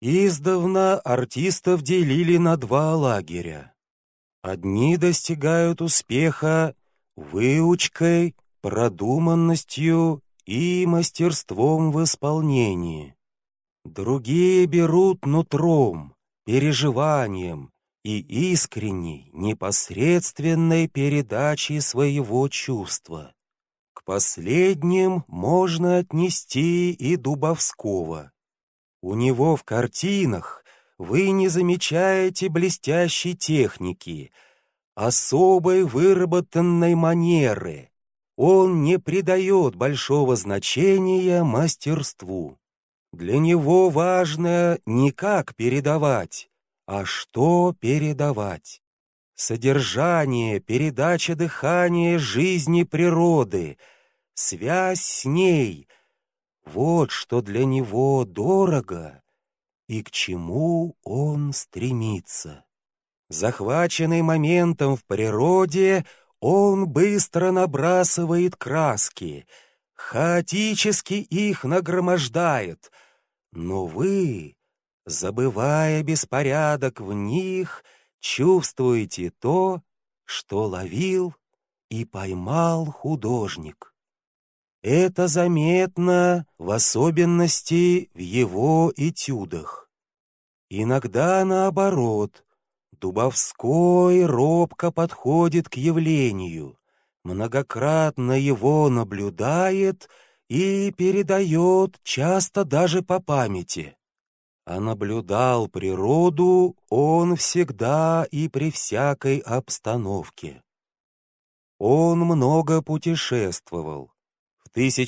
Издавна артистов делили на два лагеря. Одни достигают успеха выучкой, продуманностью и мастерством в исполнении. Другие берут нутром, переживанием и искренней, непосредственной передачей своего чувства. К последним можно отнести и Дубовского. У него в картинах вы не замечаете блестящей техники, особой выработанной манеры. Он не придает большого значения мастерству. Для него важно не как передавать, а что передавать. Содержание, передача дыхания жизни природы, связь с ней — вот что для него дорого и к чему он стремится. Захваченный моментом в природе, он быстро набрасывает краски, хаотически их нагромождает, но вы, забывая беспорядок в них, чувствуете то, что ловил и поймал художник. Это заметно в особенности в его этюдах. Иногда наоборот, Дубовской робко подходит к явлению, многократно его наблюдает и передает, часто даже по памяти. А наблюдал природу он всегда и при всякой обстановке. Он много путешествовал. В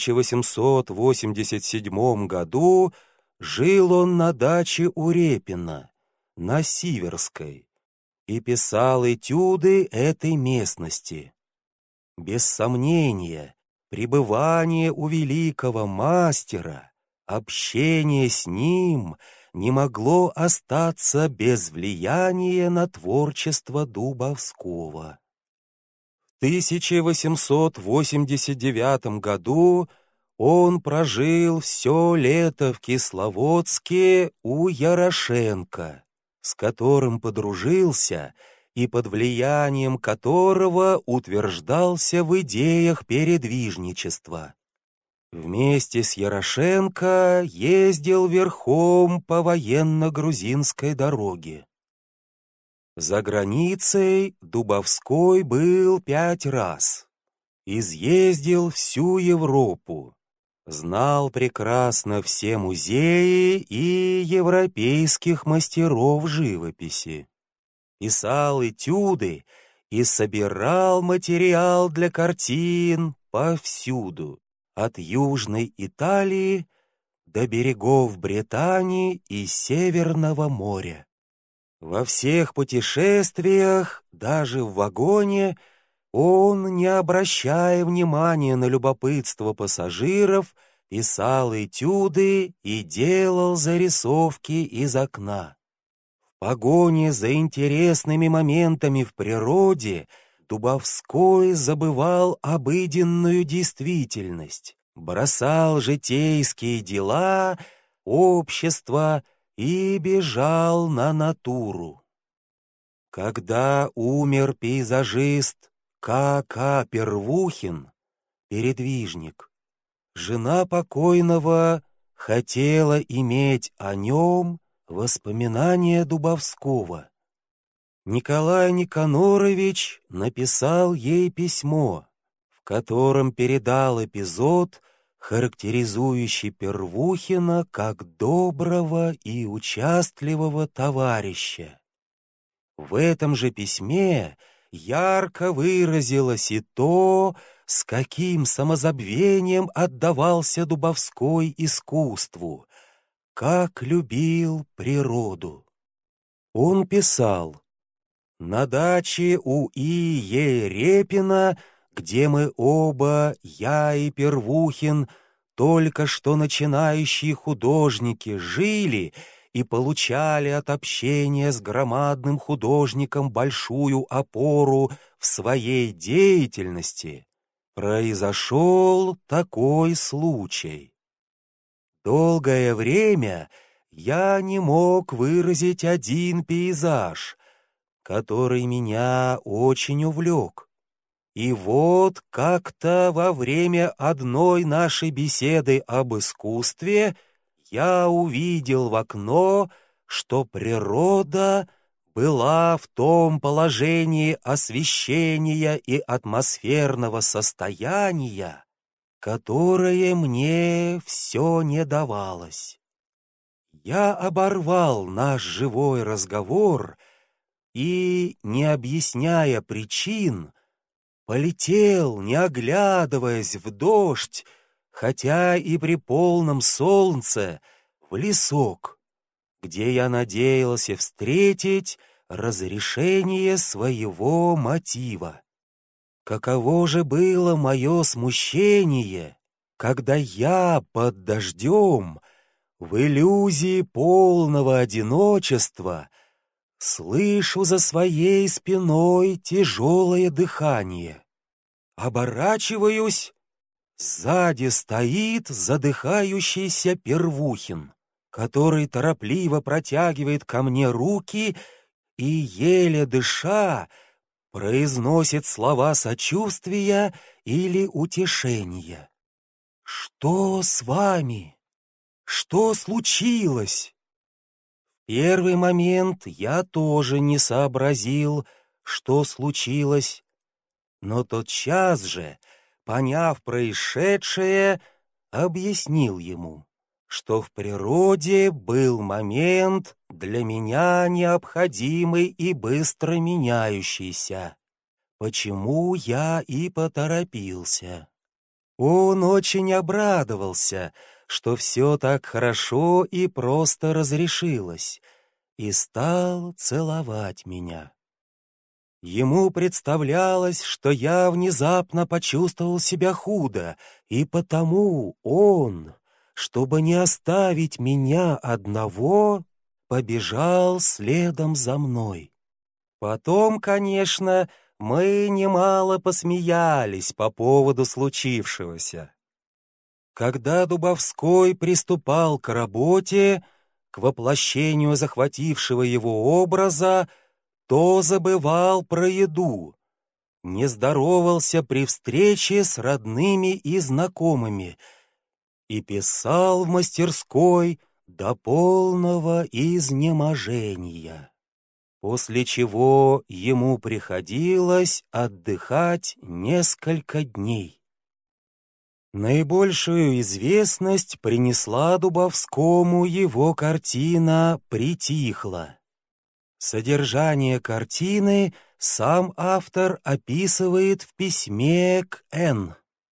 1887 году жил он на даче у Репина, на Сиверской, и писал этюды этой местности. Без сомнения, пребывание у великого мастера, общение с ним не могло остаться без влияния на творчество Дубовского. В 1889 году он прожил все лето в Кисловодске у Ярошенко, с которым подружился и под влиянием которого утверждался в идеях передвижничества. Вместе с Ярошенко ездил верхом по военно-грузинской дороге. За границей Дубовской был 5 раз. Изъездил всю Европу. Знал прекрасно все музеи и европейских мастеров живописи. Писал этюды и собирал материал для картин повсюду, от Южной Италии до берегов Британии и Северного моря. Во всех путешествиях, даже в вагоне, он, не обращая внимания на любопытство пассажиров, писал этюды и делал зарисовки из окна. В погоне за интересными моментами в природе Дубовской забывал обыденную действительность, бросал житейские дела, общество и бежал на натуру. Когда умер пейзажист К.К. Первухин, передвижник, жена покойного хотела иметь о нем воспоминания Дубовского. Николай Никанорович написал ей письмо, в котором передал эпизод, характеризующий Первухина как доброго и участливого товарища. В этом же письме ярко выразилось и то, с каким самозабвением отдавался Дубовской искусству, как любил природу. Он писал: «На даче у И.Е. Репина, где мы оба, я и Первухин, только что начинающие художники, жили и получали от общения с громадным художником большую опору в своей деятельности, произошел такой случай. Долгое время я не мог выразить один пейзаж, который меня очень увлек. И вот как-то во время одной нашей беседы об искусстве я увидел в окно, что природа была в том положении освещения и атмосферного состояния, которое мне все не давалось. Я оборвал наш живой разговор и, не объясняя причин, полетел, не оглядываясь, в дождь, хотя и при полном солнце, в лесок, где я надеялся встретить разрешение своего мотива. Каково же было мое смущение, когда я под дождем, в иллюзии полного одиночества, слышу за своей спиной тяжелое дыхание. Оборачиваюсь, сзади стоит задыхающийся Первухин, который торопливо протягивает ко мне руки и, еле дыша, произносит слова сочувствия или утешения. «Что с вами? Что случилось?» В первый момент я тоже не сообразил, что случилось, но тотчас же, поняв происшедшее, объяснил ему, что в природе был момент для меня необходимый и быстро меняющийся, почему я и поторопился. Он очень обрадовался, что все так хорошо и просто разрешилось, и стал целовать меня. Ему представлялось, что я внезапно почувствовал себя худо, и потому он, чтобы не оставить меня одного, побежал следом за мной. Потом, конечно, мы немало посмеялись по поводу случившегося. Когда Дубовской приступал к работе, к воплощению захватившего его образа, то забывал про еду, не здоровался при встрече с родными и знакомыми и писал в мастерской до полного изнеможения, после чего ему приходилось отдыхать несколько дней. Наибольшую известность принесла Дубовскому его картина «Притихло». Содержание картины сам автор описывает в письме к Н.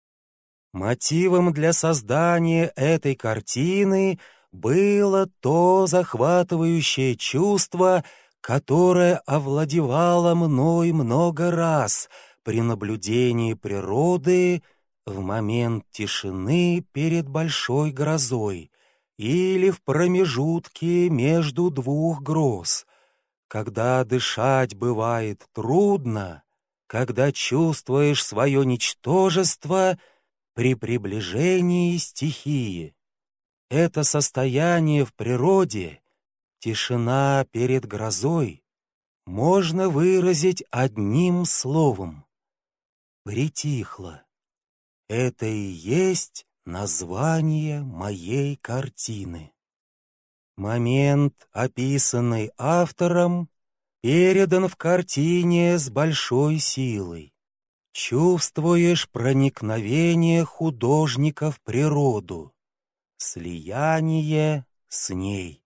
Мотивом для создания этой картины было то захватывающее чувство, которое овладевало мной много раз при наблюдении природы в момент тишины перед большой грозой или в промежутке между двух гроз, когда дышать бывает трудно, когда чувствуешь свое ничтожество при приближении стихии. Это состояние в природе, тишина перед грозой, можно выразить одним словом — притихло. Это и есть название моей картины. Момент, описанный автором, передан в картине с большой силой. Чувствуешь проникновение художника в природу, слияние с ней.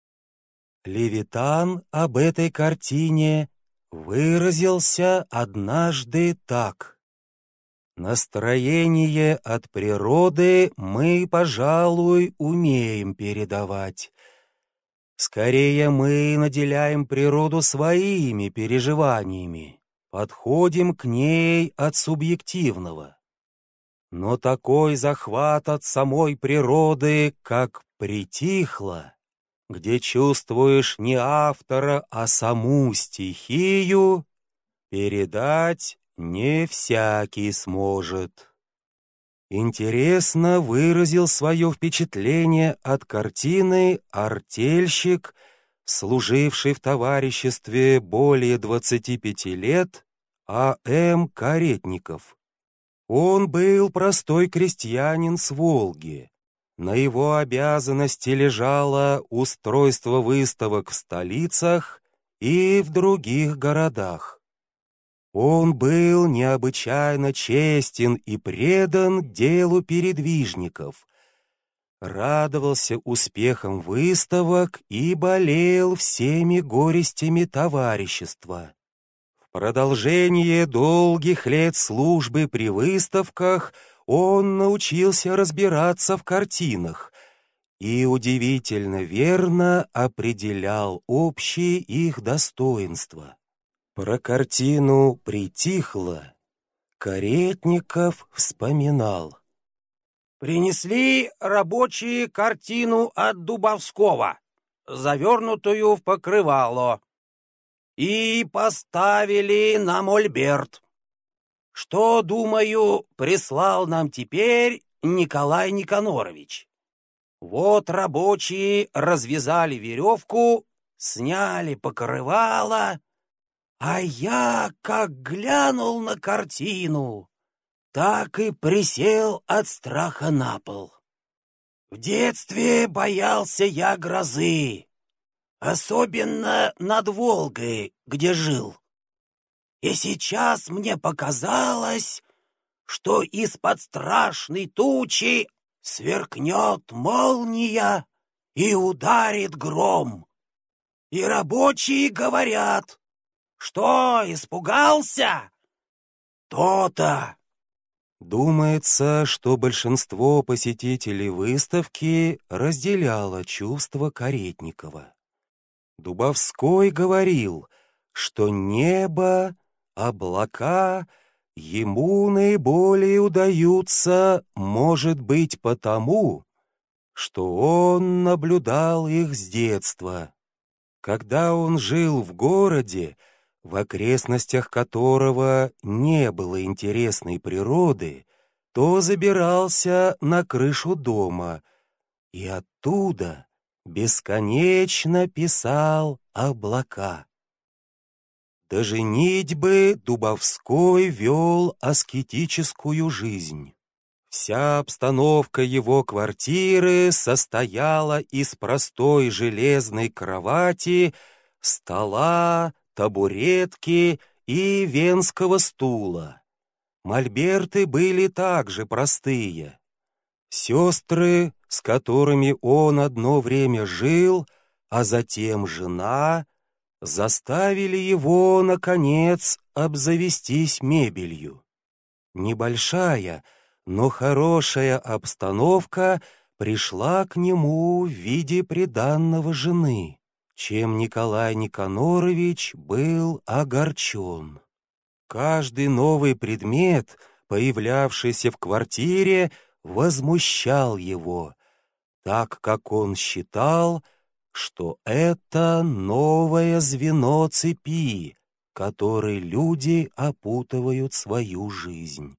Левитан об этой картине выразился однажды так: «Настроение от природы мы, пожалуй, умеем передавать. Скорее мы наделяем природу своими переживаниями, подходим к ней от субъективного. Но такой захват от самой природы, как «Притихло», где чувствуешь не автора, а саму стихию, передать не всякий сможет». интересно выразил свое впечатление от картины артельщик, служивший в товариществе более 25 лет, А.М. Каретников. Он был простой крестьянин с Волги. На его обязанности лежало устройство выставок в столицах и в других городах. Он был необычайно честен и предан делу передвижников, радовался успехам выставок и болел всеми горестями товарищества. В продолжение долгих лет службы при выставках он научился разбираться в картинах и удивительно верно определял общие их достоинства. Про картину «Притихло» Каретников вспоминал. Принесли рабочие картину от Дубовского, завернутую в покрывало, и поставили на мольберт. Что, думаю, прислал нам теперь Николай Никанорович. Вот рабочие развязали веревку, сняли покрывало, а я, как глянул на картину, так и присел от страха на пол. В детстве боялся я грозы, особенно над Волгой, где жил. И сейчас мне показалось, что из-под страшной тучи сверкнет молния и ударит гром. И рабочие говорят: «Что, испугался?» То-то. Думается, что большинство посетителей выставки разделяло чувства Каретникова. Дубовской говорил, что небо, облака ему наиболее удаются, может быть, потому, что он наблюдал их с детства. Когда он жил в городе, в окрестностях которого не было интересной природы, то забирался на крышу дома и оттуда бесконечно писал облака. До женитьбы Дубовской вел аскетическую жизнь. Вся обстановка его квартиры состояла из простой железной кровати, стола, табуретки и венского стула. Мольберты были также простые. Сестры, с которыми он одно время жил, а затем жена, заставили его, наконец, обзавестись мебелью. Небольшая, но хорошая обстановка пришла к нему в виде приданного жены, чем Николай Никанорович был огорчен. Каждый новый предмет, появлявшийся в квартире, возмущал его, так как он считал, что это новое звено цепи, которой люди опутывают свою жизнь.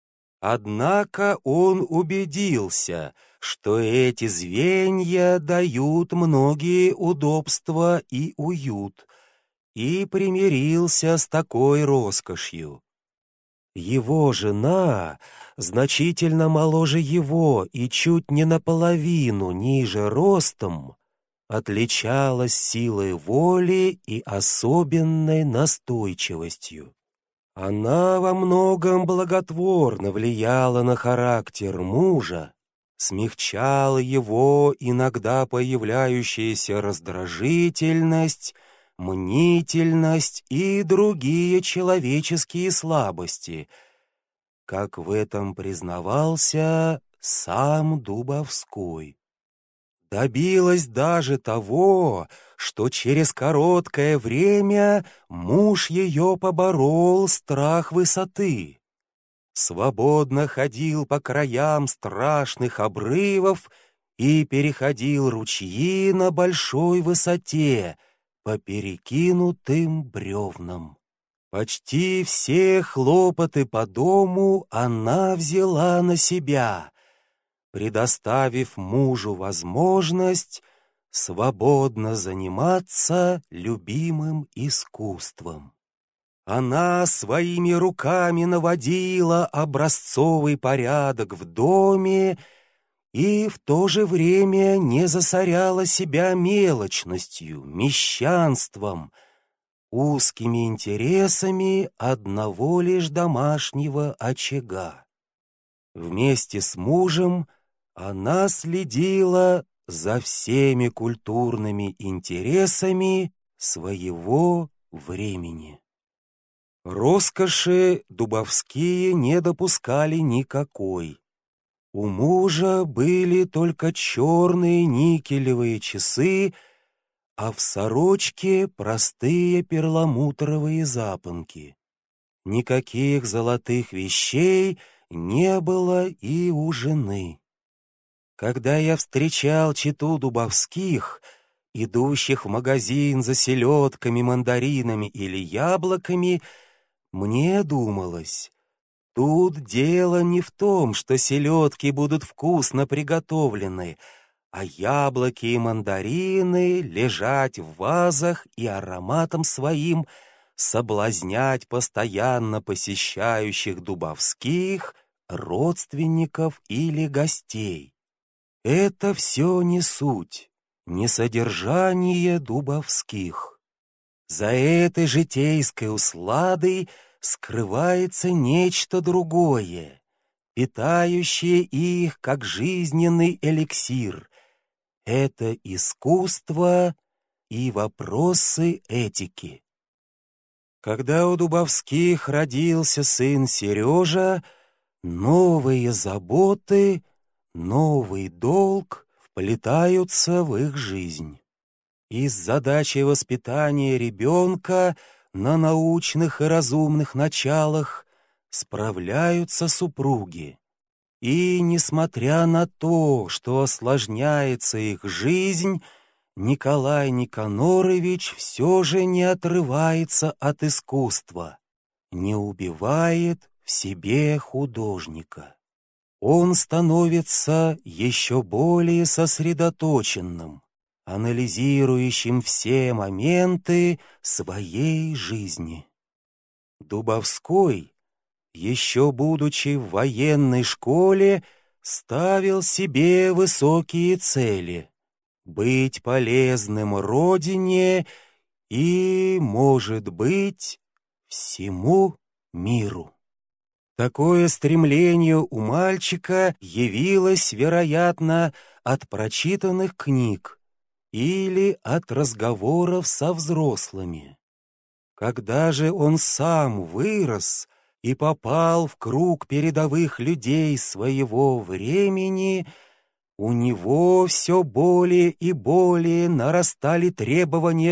Однако он убедился, что эти звенья дают многие удобства и уют, и примирился с такой роскошью. Его жена, значительно моложе его и чуть не наполовину ниже ростом, отличалась силой воли и особенной настойчивостью. Она во многом благотворно влияла на характер мужа, смягчала его иногда появляющаяся раздражительность, мнительность и другие человеческие слабости, как в этом признавался сам Дубовской. Добилась даже того, что через короткое время муж ее поборол страх высоты. Свободно ходил по краям страшных обрывов и переходил ручьи на большой высоте по перекинутым бревнам. Почти все хлопоты по дому она взяла на себя, предоставив мужу возможность свободно заниматься любимым искусством. Она своими руками наводила образцовый порядок в доме и в то же время не засоряла себя мелочностью, мещанством, узкими интересами одного лишь домашнего очага. Вместе с мужем она следила за всеми культурными интересами своего времени. Роскоши Дубовские не допускали никакой. У мужа были только черные никелевые часы, а в сорочке простые перламутровые запонки. Никаких золотых вещей не было и у жены. Когда я встречал чету Дубовских, идущих в магазин за селедками, мандаринами или яблоками, мне думалось, тут дело не в том, что селедки будут вкусно приготовлены, а яблоки и мандарины лежать в вазах и ароматом своим соблазнять постоянно посещающих Дубовских родственников или гостей. Это все не суть, не содержание Дубовских. За этой житейской усладой скрывается нечто другое, питающее их как жизненный эликсир. Это искусство и вопросы этики. Когда у Дубовских родился сын Сережа, новые заботы, новый долг вплетаются в их жизнь. И с задачей воспитания ребенка на научных и разумных началах справляются супруги. И, несмотря на то, что осложняется их жизнь, Николай Никанорович все же не отрывается от искусства, не убивает в себе художника. Он становится еще более сосредоточенным, анализирующим все моменты своей жизни. Дубовской, еще будучи в военной школе, ставил себе высокие цели — быть полезным родине и, может быть, всему миру. Такое стремление у мальчика явилось, вероятно, от прочитанных книг или от разговоров со взрослыми. Когда же он сам вырос и попал в круг передовых людей своего времени, у него все более и более нарастали требования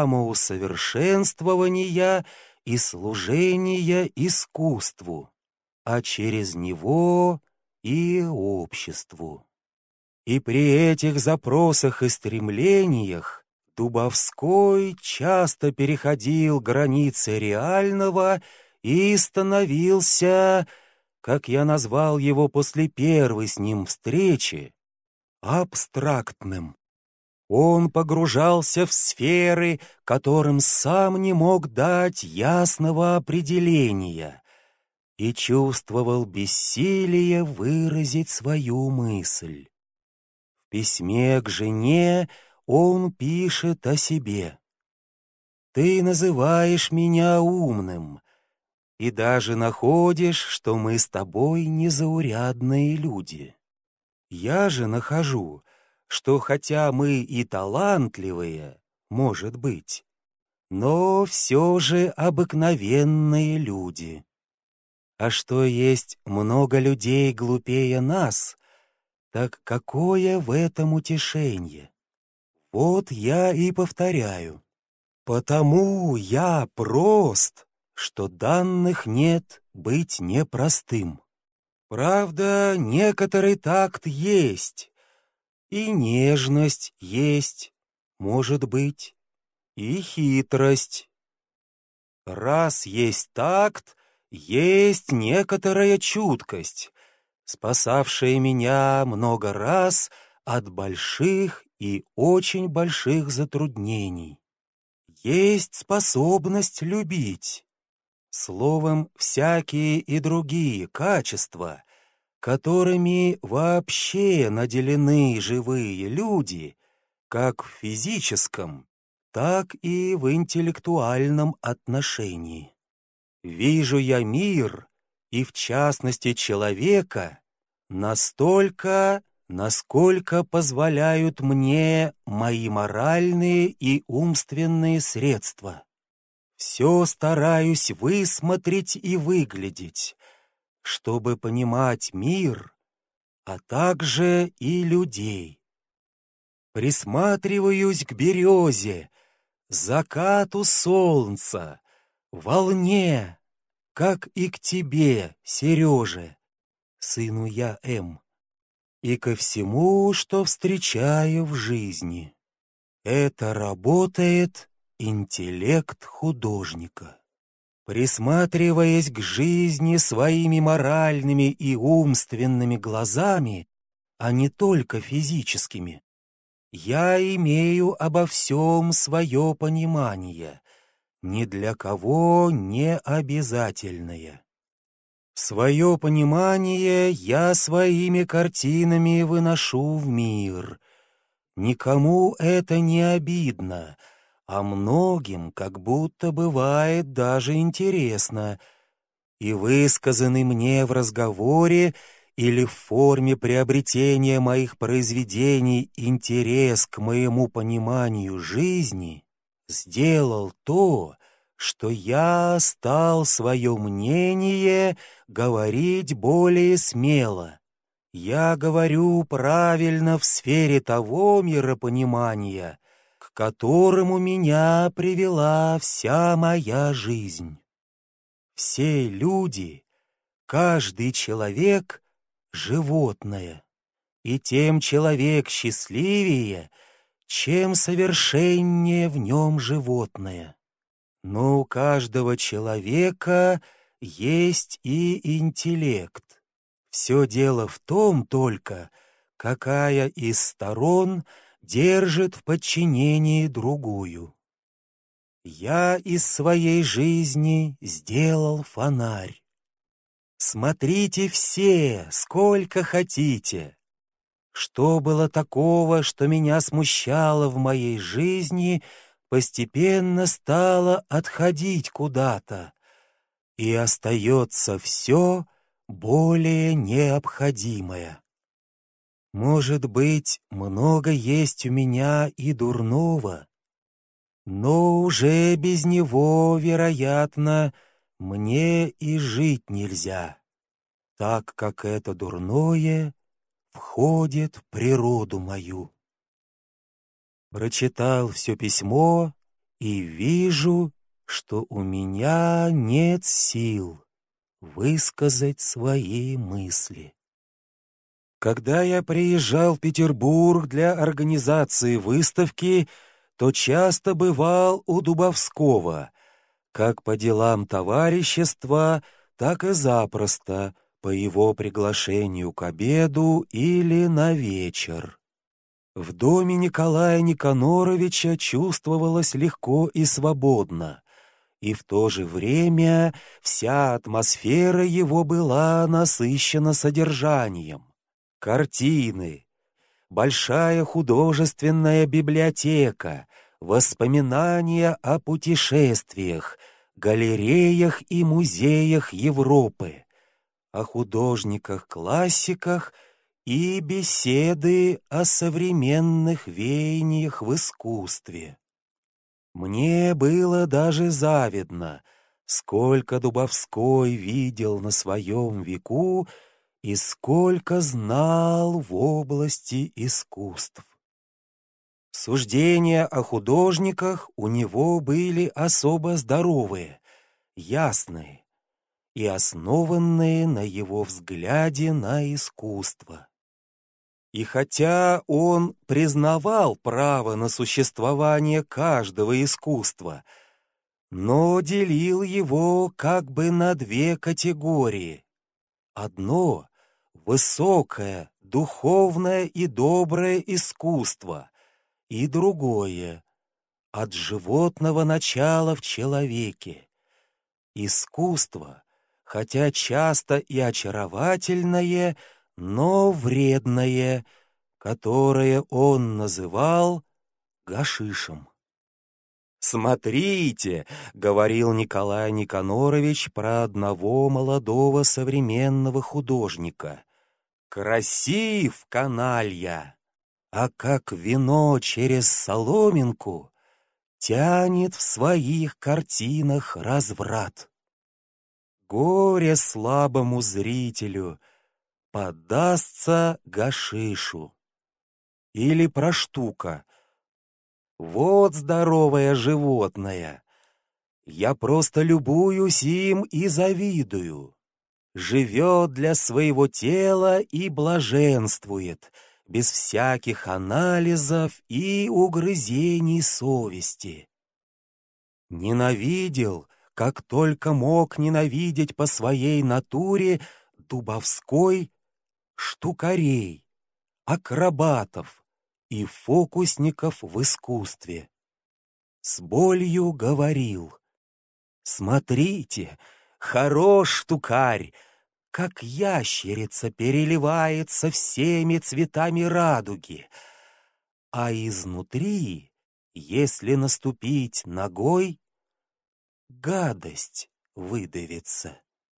самоусовершенствования и служения искусству, а через него и обществу. И при этих запросах и стремлениях Дубовской часто переходил границы реального и становился, как я назвал его после первой с ним встречи, абстрактным. Он погружался в сферы, которым сам не мог дать ясного определения, и чувствовал бессилие выразить свою мысль. В письме к жене он пишет о себе: «Ты называешь меня умным, и даже находишь, что мы с тобой незаурядные люди. Я же нахожу, что хотя мы и талантливые, может быть, но все же обыкновенные люди. А что есть много людей глупее нас, так какое в этом утешение? Вот я и повторяю. Потому я прост, что данных нет быть непростым. Правда, некоторый такт есть, и нежность есть, может быть, и хитрость. Раз есть такт, есть некоторая чуткость, спасавшая меня много раз от больших и очень больших затруднений. Есть способность любить. Словом, всякие и другие качества, которыми вообще наделены живые люди, как в физическом, так и в интеллектуальном отношении. Вижу я мир, и в частности человека, настолько, насколько позволяют мне мои моральные и умственные средства. Все стараюсь высмотреть и выглядеть, чтобы понимать мир, а также и людей. Присматриваюсь к березе, закату солнца, волне, как и к тебе, Сереже, сыну я М, и ко всему, что встречаю в жизни. Это работает интеллект художника. Присматриваясь к жизни своими моральными и умственными глазами, а не только физическими, я имею обо всем свое понимание, ни для кого не обязательное. Свое понимание я своими картинами выношу в мир. Никому это не обидно, а многим как будто бывает даже интересно, и высказанный мне в разговоре или в форме приобретения моих произведений интерес к моему пониманию жизни сделал то, что я стал свое мнение говорить более смело. Я говорю правильно в сфере того миропонимания, к которому меня привела вся моя жизнь. Все люди, каждый человек — животное, и тем человек счастливее, чем совершеннее в нем животное. Но у каждого человека есть и интеллект. Все дело в том только, какая из сторон держит в подчинении другую. Я из своей жизни сделал фонарь. Смотрите все, сколько хотите. Что было такого, что меня смущало в моей жизни, постепенно стало отходить куда-то, и остается все более необходимое. Может быть, много есть у меня и дурного, но уже без него, вероятно, мне и жить нельзя, так как это дурное входит в природу мою. Прочитал все письмо и вижу, что у меня нет сил высказать свои мысли. Когда я приезжал в Петербург для организации выставки, то часто бывал у Дубовского, как по делам товарищества, так и запросто, по его приглашению к обеду или на вечер. В доме Николая Никаноровича чувствовалось легко и свободно, и в то же время вся атмосфера его была насыщена содержанием. Картины, большая художественная библиотека, воспоминания о путешествиях, галереях и музеях Европы, о художниках-классиках и беседы о современных веяниях в искусстве. Мне было даже завидно, сколько Дубовской видел на своем веку и сколько знал в области искусств. Суждения о художниках у него были особо здоровые, ясные и основанные на его взгляде на искусство. И хотя он признавал право на существование каждого искусства, но делил его как бы на две категории. Одно — высокое, духовное и доброе искусство, и другое — от животного начала в человеке. Искусство, хотя часто и очаровательное, но вредное, которое он называл гашишем. «Смотрите», — говорил Николай Никанорович про одного молодого современного художника, «красив каналья, а как вино через соломинку тянет в своих картинах разврат. Горе слабому зрителю поддастся гашишу». Или про штука: «Вот здоровое животное, я просто любуюсь им и завидую. Живет для своего тела и блаженствует, без всяких анализов и угрызений совести. Ненавидел, как только мог ненавидеть по своей натуре, Дубовской штукарей, акробатов и фокусников в искусстве. С болью говорил: смотрите, хорош штукарь, как ящерица переливается всеми цветами радуги, а изнутри, если наступить ногой, гадость выдавится.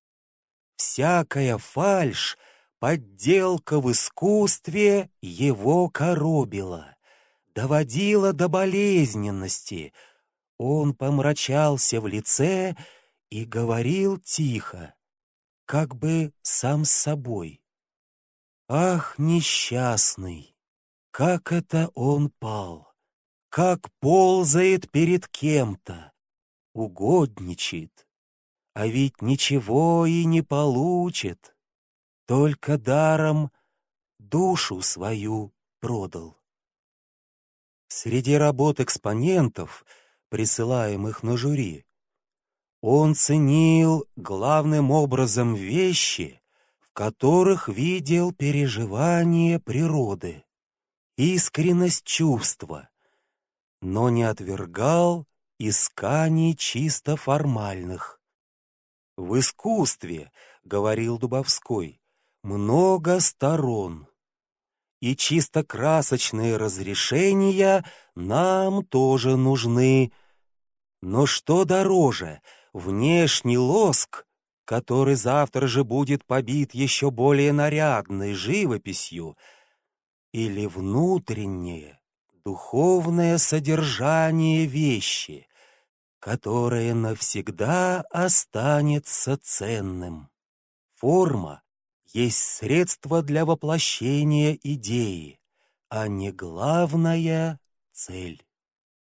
Всякая фальшь, подделка в искусстве его коробила, доводила до болезненности. Он помрачался в лице и говорил тихо, как бы сам с собой: «Ах, несчастный, как это он пал, как ползает перед кем-то, угодничает, а ведь ничего и не получит, только даром душу свою продал». Среди работ экспонентов, присылаемых на жюри, он ценил главным образом вещи, в которых видел переживание природы, искренность чувства, но не отвергал исканий чисто формальных. «В искусстве, — говорил Дубовской, — много сторон, и чисто красочные разрешения нам тоже нужны. Но что дороже, внешний лоск, который завтра же будет побит еще более нарядной живописью, или внутреннее, духовное содержание вещи, которое навсегда останется ценным? Форма есть средство для воплощения идеи, а не главная цель».